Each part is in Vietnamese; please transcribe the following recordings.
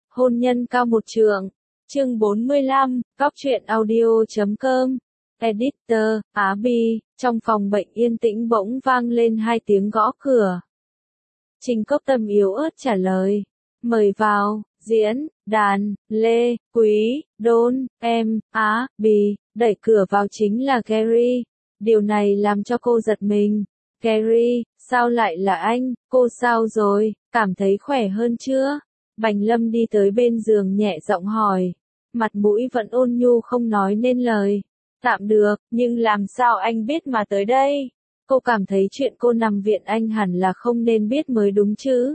Hôn nhân cao một trượng. Chương 45, Góc truyện audio.com. Editor, Á Bi. Trong phòng bệnh yên tĩnh bỗng vang lên hai tiếng gõ cửa. Trình Cốc Tâm yếu ớt trả lời. Mời vào, diễn, đàn, Lê, Quý, Đôn, em, Á, Bì. Đẩy cửa vào chính là Gary. Điều này làm cho cô giật mình. Gary, sao lại là anh, cô sao rồi, cảm thấy khỏe hơn chưa? Bành Lâm đi tới bên giường nhẹ giọng hỏi. Mặt mũi vẫn ôn nhu không nói nên lời. Tạm được, nhưng làm sao anh biết mà tới đây? Cô cảm thấy chuyện cô nằm viện anh hẳn là không nên biết mới đúng chứ.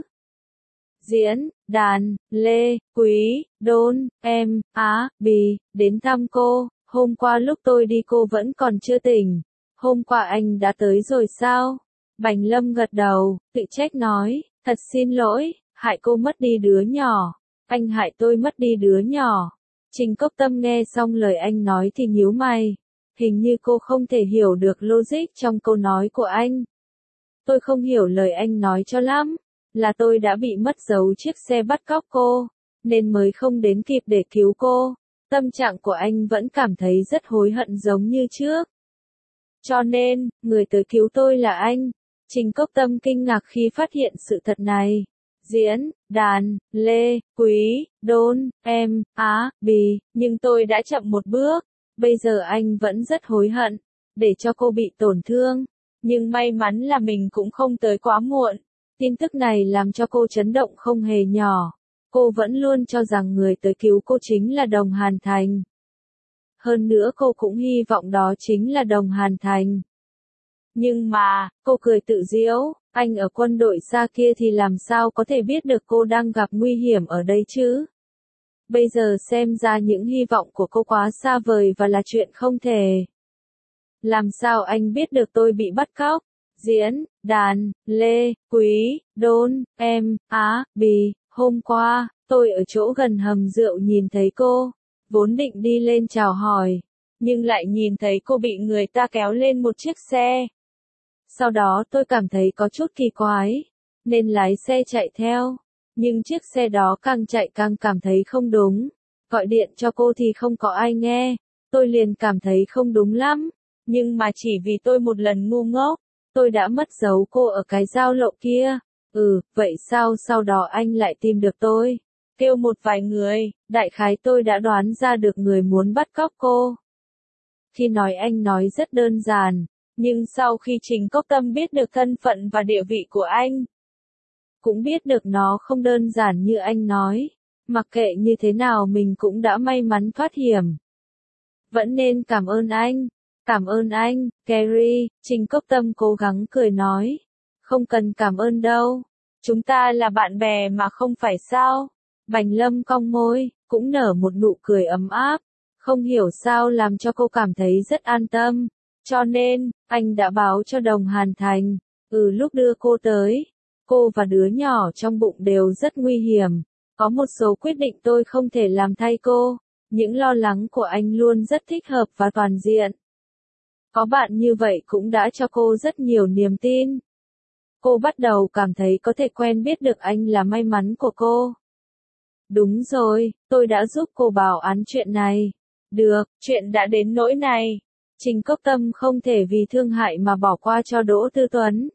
Diễn, đàn, Lê, Quý, Đôn, em, Á, Bì, đến thăm cô. Hôm qua lúc tôi đi cô vẫn còn chưa tỉnh. Hôm qua anh đã tới rồi sao? Bành Lâm gật đầu, tự trách nói, thật xin lỗi, hại cô mất đi đứa nhỏ. Anh hại tôi mất đi đứa nhỏ. Trình Cốc Tâm nghe xong lời anh nói thì nhíu mày. Hình như cô không thể hiểu được logic trong câu nói của anh. Tôi không hiểu lời anh nói cho lắm. Là tôi đã bị mất dấu chiếc xe bắt cóc cô, nên mới không đến kịp để cứu cô. Tâm trạng của anh vẫn cảm thấy rất hối hận giống như trước. Cho nên, người tới cứu tôi là anh. Trình Cốc Tâm kinh ngạc khi phát hiện sự thật này. Diễn, đàn, Lê, Quý, Đôn, em, Á, Bì, nhưng tôi đã chậm một bước. Bây giờ anh vẫn rất hối hận, để cho cô bị tổn thương. Nhưng may mắn là mình cũng không tới quá muộn. Tin tức này làm cho cô chấn động không hề nhỏ. Cô vẫn luôn cho rằng người tới cứu cô chính là Đồng Hàn Thành. Hơn nữa cô cũng hy vọng đó chính là Đồng Hàn Thành. Nhưng mà, cô cười tự giễu, anh ở quân đội xa kia thì làm sao có thể biết được cô đang gặp nguy hiểm ở đây chứ? Bây giờ xem ra những hy vọng của cô quá xa vời và là chuyện không thể. Làm sao anh biết được tôi bị bắt cóc? Diễn, đàn, Lê, Quý, Đôn, em, Á, Bì, hôm qua, tôi ở chỗ gần hầm rượu nhìn thấy cô, vốn định đi lên chào hỏi, nhưng lại nhìn thấy cô bị người ta kéo lên một chiếc xe. Sau đó tôi cảm thấy có chút kỳ quái, nên lái xe chạy theo, nhưng chiếc xe đó càng chạy càng cảm thấy không đúng. Gọi điện cho cô thì không có ai nghe, tôi liền cảm thấy không đúng lắm, nhưng mà chỉ vì tôi một lần ngu ngốc. Tôi đã mất dấu cô ở cái giao lộ kia. Vậy sao sau đó anh lại tìm được tôi? Kêu một vài người, đại khái tôi đã đoán ra được người muốn bắt cóc cô. Khi nói anh nói rất đơn giản, nhưng sau khi Trình Cốc Tâm biết được thân phận và địa vị của anh, cũng biết được nó không đơn giản như anh nói. Mặc kệ như thế nào mình cũng đã may mắn thoát hiểm. Vẫn nên cảm ơn anh. Cảm ơn anh, Gary, Trình Cốc Tâm cố gắng cười nói. Không cần cảm ơn đâu. Chúng ta là bạn bè mà không phải sao? Bành Lâm cong môi, cũng nở một nụ cười ấm áp. Không hiểu sao làm cho cô cảm thấy rất an tâm. Cho nên, anh đã báo cho Đồng Hàn Thành. Lúc đưa cô tới, cô và đứa nhỏ trong bụng đều rất nguy hiểm. Có một số quyết định tôi không thể làm thay cô. Những lo lắng của anh luôn rất thích hợp và toàn diện. Có bạn như vậy cũng đã cho cô rất nhiều niềm tin. Cô bắt đầu cảm thấy có thể quen biết được anh là may mắn của cô. Đúng rồi, tôi đã giúp cô bảo án chuyện này. Được, chuyện đã đến nỗi này. Trình Cốc Tâm không thể vì thương hại mà bỏ qua cho Đỗ Tư Tuấn.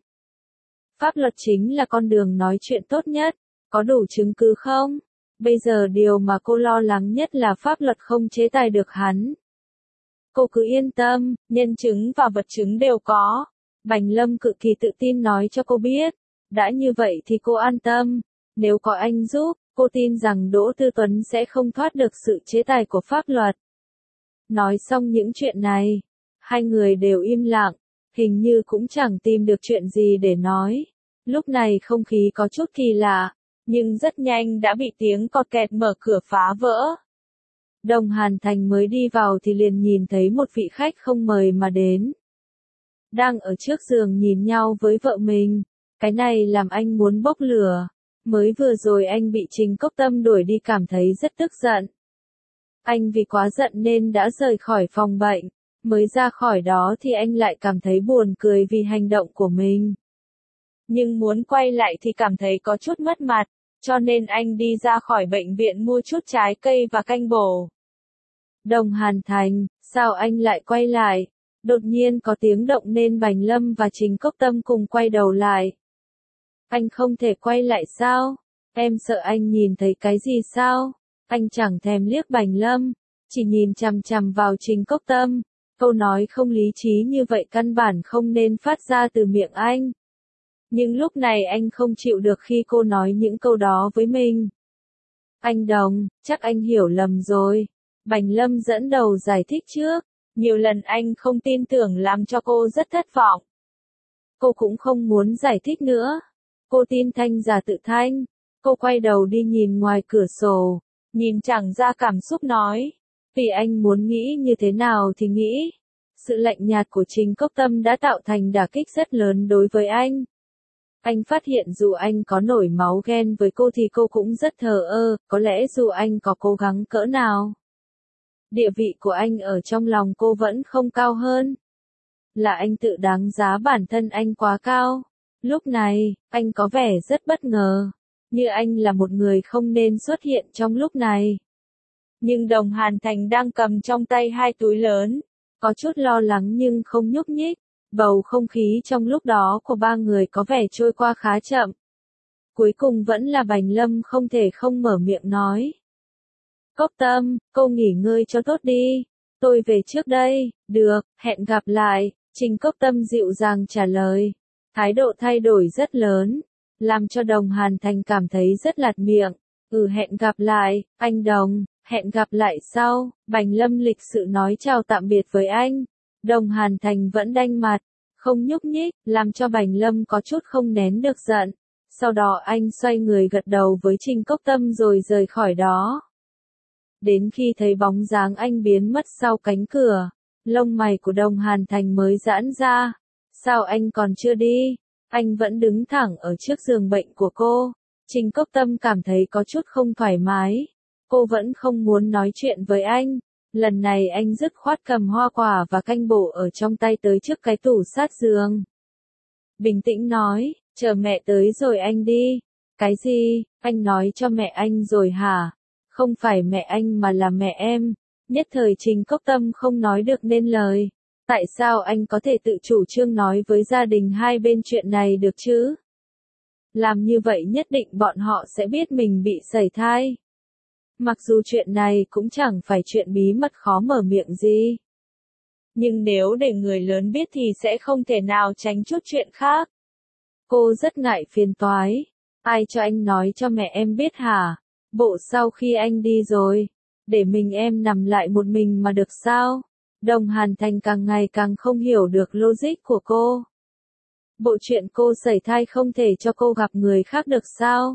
Pháp luật chính là con đường nói chuyện tốt nhất. Có đủ chứng cứ không? Bây giờ điều mà cô lo lắng nhất là pháp luật không chế tài được hắn. Cô cứ yên tâm, nhân chứng và vật chứng đều có. Bành Lâm cực kỳ tự tin nói cho cô biết. Đã như vậy thì cô an tâm. Nếu có anh giúp, cô tin rằng Đỗ Tư Tuấn sẽ không thoát được sự chế tài của pháp luật. Nói xong những chuyện này, hai người đều im lặng, hình như cũng chẳng tìm được chuyện gì để nói. Lúc này không khí có chút kỳ lạ, nhưng rất nhanh đã bị tiếng cọt kẹt mở cửa phá vỡ. Đồng Hàn Thành mới đi vào thì liền nhìn thấy một vị khách không mời mà đến. Đang ở trước giường nhìn nhau với vợ mình. Cái này làm anh muốn bốc lửa. Mới vừa rồi anh bị Trình Cốc Tâm đuổi đi cảm thấy rất tức giận. Anh vì quá giận nên đã rời khỏi phòng bệnh. Mới ra khỏi đó thì anh lại cảm thấy buồn cười vì hành động của mình. Nhưng muốn quay lại thì cảm thấy có chút mất mặt. cho nên anh đi ra khỏi bệnh viện mua chút trái cây và canh bổ. Đồng Hàn Thành, sao anh lại quay lại? Đột nhiên có tiếng động nên Bành Lâm và Trình Cốc Tâm cùng quay đầu lại. Anh không thể quay lại sao? Em sợ anh nhìn thấy cái gì sao? Anh chẳng thèm liếc Bành Lâm, chỉ nhìn chằm chằm vào Trình Cốc Tâm. Câu nói không lý trí như vậy căn bản không nên phát ra từ miệng anh. Nhưng lúc này anh không chịu được khi cô nói những câu đó với mình. Anh Đồng, chắc anh hiểu lầm rồi. Bành Lâm dẫn đầu giải thích trước. Nhiều lần anh không tin tưởng làm cho cô rất thất vọng. Cô cũng không muốn giải thích nữa. Cô tin Thanh giả tự thanh. Cô quay đầu đi nhìn ngoài cửa sổ. Nhìn chẳng ra cảm xúc nói. Vì anh muốn nghĩ như thế nào thì nghĩ. Sự lạnh nhạt của Trình Cốc Tâm đã tạo thành đả kích rất lớn đối với anh. Anh phát hiện dù anh có nổi máu ghen với cô thì cô cũng rất thờ ơ, có lẽ dù anh có cố gắng cỡ nào. Địa vị của anh ở trong lòng cô vẫn không cao hơn. Là anh tự đánh giá bản thân anh quá cao. Lúc này, anh có vẻ rất bất ngờ. Như anh là một người không nên xuất hiện trong lúc này. Nhưng Đồng Hàn Thành đang cầm trong tay hai túi lớn. Có chút lo lắng nhưng không nhúc nhích. Bầu không khí trong lúc đó của ba người có vẻ trôi qua khá chậm. Cuối cùng vẫn là Bành Lâm không thể không mở miệng nói. Cốc Tâm, cô nghỉ ngơi cho tốt đi. Tôi về trước đây. Được, hẹn gặp lại. Trình Cốc Tâm dịu dàng trả lời. Thái độ thay đổi rất lớn. Làm cho Đồng Hàn Thành cảm thấy rất lạt miệng. Hẹn gặp lại, anh Đồng. Hẹn gặp lại sau. Bành Lâm lịch sự nói chào tạm biệt với anh. Đồng Hàn Thành vẫn đanh mặt. Không nhúc nhích, làm cho Bành Lâm có chút không nén được giận. Sau đó anh xoay người gật đầu với Trình Cốc Tâm rồi rời khỏi đó. Đến khi thấy bóng dáng anh biến mất sau cánh cửa, lông mày của Đồng Hàn Thành mới giãn ra. Sao anh còn chưa đi? Anh vẫn đứng thẳng ở trước giường bệnh của cô. Trình Cốc Tâm cảm thấy có chút không thoải mái. Cô vẫn không muốn nói chuyện với anh. Lần này anh dứt khoát cầm hoa quả và canh bổ ở trong tay tới trước cái tủ sát giường. Bình tĩnh nói, chờ mẹ tới rồi anh đi. Cái gì? Anh nói cho mẹ anh rồi hả? Không phải mẹ anh mà là mẹ em. Nhất thời Trình Cốc Tâm không nói được nên lời. Tại sao anh có thể tự chủ trương nói với gia đình hai bên chuyện này được chứ? Làm như vậy nhất định bọn họ sẽ biết mình bị sẩy thai. Mặc dù chuyện này cũng chẳng phải chuyện bí mật khó mở miệng gì. Nhưng nếu để người lớn biết thì sẽ không thể nào tránh chút chuyện khác. Cô rất ngại phiền toái. Ai cho anh nói cho mẹ em biết hả? Bộ sau khi anh đi rồi, để mình em nằm lại một mình mà được sao? Đồng Hàn Thành càng ngày càng không hiểu được logic của cô. Bộ chuyện cô sẩy thai không thể cho cô gặp người khác được sao?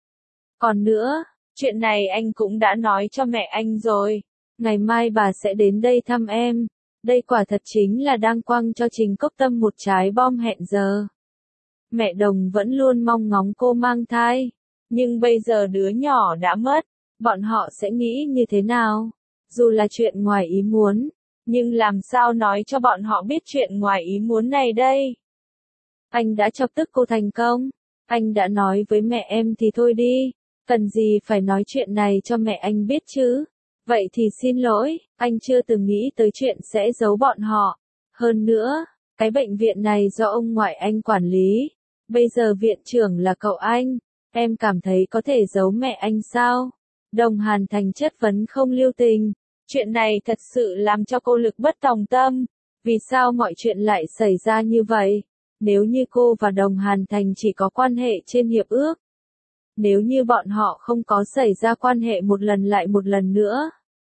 Còn nữa, chuyện này anh cũng đã nói cho mẹ anh rồi. Ngày mai bà sẽ đến đây thăm em. Đây quả thật chính là đang quăng cho Trình Cốc Tâm một trái bom hẹn giờ. Mẹ Đồng vẫn luôn mong ngóng cô mang thai. Nhưng bây giờ đứa nhỏ đã mất. Bọn họ sẽ nghĩ như thế nào? Dù là chuyện ngoài ý muốn. Nhưng làm sao nói cho bọn họ biết chuyện ngoài ý muốn này đây? Anh đã chọc tức cô thành công. Anh đã nói với mẹ em thì thôi đi. Cần gì phải nói chuyện này cho mẹ anh biết chứ? Vậy thì xin lỗi, anh chưa từng nghĩ tới chuyện sẽ giấu bọn họ. Hơn nữa, cái bệnh viện này do ông ngoại anh quản lý. Bây giờ viện trưởng là cậu anh. Em cảm thấy có thể giấu mẹ anh sao? Đồng Hàn Thành chất vấn không lưu tình. Chuyện này thật sự làm cho cô lực bất tòng tâm. Vì sao mọi chuyện lại xảy ra như vậy? Nếu như cô và Đồng Hàn Thành chỉ có quan hệ trên hiệp ước. Nếu như bọn họ không có xảy ra quan hệ một lần lại một lần nữa.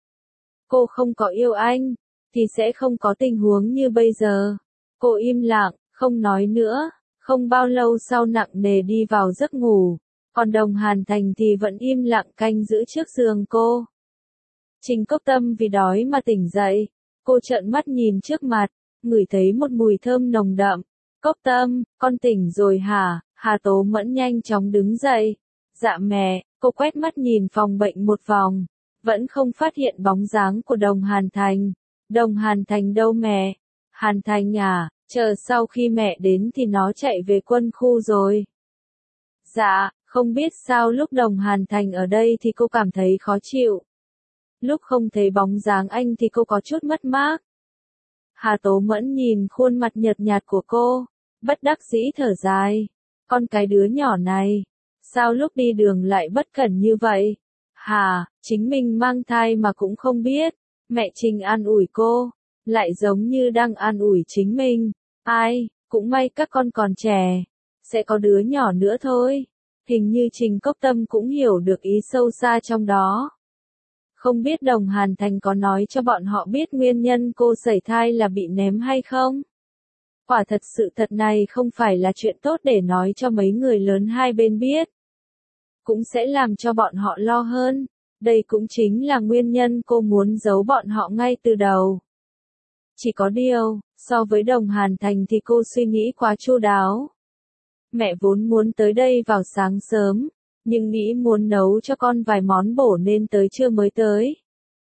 Cô không có yêu anh, thì sẽ không có tình huống như bây giờ. Cô im lặng, không nói nữa. Không bao lâu sau nặng nề đi vào giấc ngủ. Còn Đồng Hàn Thành thì vẫn im lặng canh giữ trước giường cô. Trình Cốc Tâm vì đói mà tỉnh dậy. Cô trợn mắt nhìn trước mặt, ngửi thấy một mùi thơm nồng đậm. Cốc Tâm, con tỉnh rồi hả? Hà Tố Mẫn nhanh chóng đứng dậy. Dạ mẹ, cô quét mắt nhìn phòng bệnh một vòng. Vẫn không phát hiện bóng dáng của Đồng Hàn Thành. Đồng Hàn Thành đâu mẹ? Hàn Thành à, chờ sau khi mẹ đến thì nó chạy về quân khu rồi. Dạ, Không biết sao lúc Đồng Hàn Thành ở đây thì cô cảm thấy khó chịu. Lúc không thấy bóng dáng anh thì cô có chút mất mát. Hà Tố Mẫn nhìn khuôn mặt nhợt nhạt của cô, bất đắc dĩ thở dài. Con cái đứa nhỏ này, sao lúc đi đường lại bất cẩn như vậy? Hà, chính mình mang thai mà cũng không biết. Mẹ Trình an ủi cô, lại giống như đang an ủi chính mình. Ai, cũng may các con còn trẻ, sẽ có đứa nhỏ nữa thôi. Hình như Trình Cốc Tâm cũng hiểu được ý sâu xa trong đó. Không biết Đồng Hàn Thành có nói cho bọn họ biết nguyên nhân cô sẩy thai là bị ném hay không? Quả thật sự thật này không phải là chuyện tốt để nói cho mấy người lớn hai bên biết. Cũng sẽ làm cho bọn họ lo hơn. Đây cũng chính là nguyên nhân cô muốn giấu bọn họ ngay từ đầu. Chỉ có điều, so với Đồng Hàn Thành thì cô suy nghĩ quá chu đáo. Mẹ vốn muốn tới đây vào sáng sớm, nhưng nghĩ muốn nấu cho con vài món bổ nên tới trưa mới tới.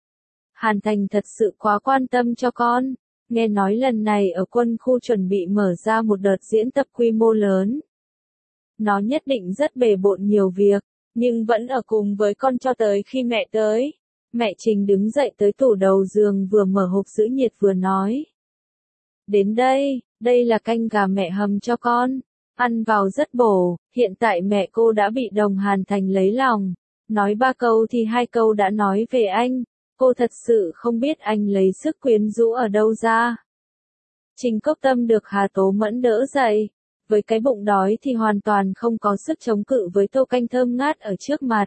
Hàn Thành thật sự quá quan tâm cho con, nghe nói lần này ở quân khu chuẩn bị mở ra một đợt diễn tập quy mô lớn. Nó nhất định rất bề bộn nhiều việc, nhưng vẫn ở cùng với con cho tới khi mẹ tới. Mẹ Trình đứng dậy tới tủ đầu giường vừa mở hộp giữ nhiệt vừa nói. Đến đây, đây là canh gà mẹ hầm cho con. Ăn vào rất bổ, hiện tại mẹ cô đã bị Đồng Hàn Thành lấy lòng. Nói 3 câu thì 2 câu đã nói về anh. Cô thật sự không biết anh lấy sức quyến rũ ở đâu ra. Trình Cốc Tâm được Hà Tố Mẫn đỡ dậy. Với cái bụng đói thì hoàn toàn không có sức chống cự với tô canh thơm ngát ở trước mặt.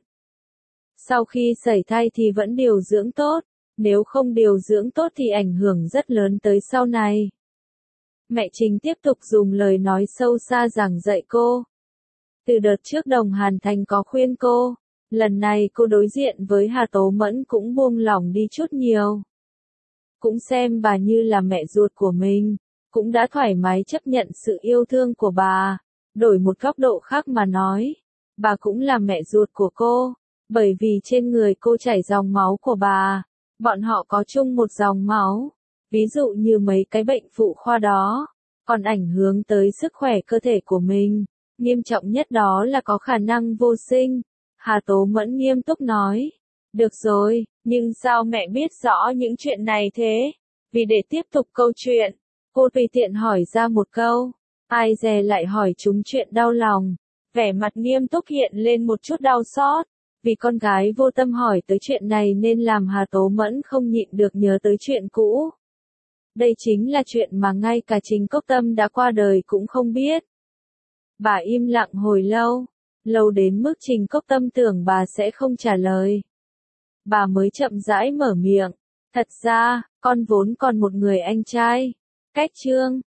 Sau khi sẩy thai thì vẫn điều dưỡng tốt. Nếu không điều dưỡng tốt thì ảnh hưởng rất lớn tới sau này. Mẹ Trình tiếp tục dùng lời nói sâu xa giảng dạy cô. Từ đợt trước Đồng Hàn Thành có khuyên cô, lần này cô đối diện với Hà Tố Mẫn cũng buông lỏng đi chút nhiều. Cũng xem bà như là mẹ ruột của mình, cũng đã thoải mái chấp nhận sự yêu thương của bà. Đổi một góc độ khác mà nói, bà cũng là mẹ ruột của cô, bởi vì trên người cô chảy dòng máu của bà, bọn họ có chung một dòng máu. Ví dụ như mấy cái bệnh phụ khoa đó, còn ảnh hưởng tới sức khỏe cơ thể của mình. Nghiêm trọng nhất đó là có khả năng vô sinh. Hà Tố Mẫn nghiêm túc nói. Được rồi, nhưng sao mẹ biết rõ những chuyện này thế? Vì để tiếp tục câu chuyện, cô tùy tiện hỏi ra một câu. Ai dè lại hỏi chúng chuyện đau lòng. Vẻ mặt nghiêm túc hiện lên một chút đau xót. Vì con gái vô tâm hỏi tới chuyện này nên làm Hà Tố Mẫn không nhịn được nhớ tới chuyện cũ. Đây chính là chuyện mà ngay cả Trình Cốc Tâm đã qua đời cũng không biết. Bà im lặng hồi lâu, lâu đến mức Trình Cốc Tâm tưởng bà sẽ không trả lời. Bà mới chậm rãi mở miệng, thật ra, con vốn còn một người anh trai. Cách chương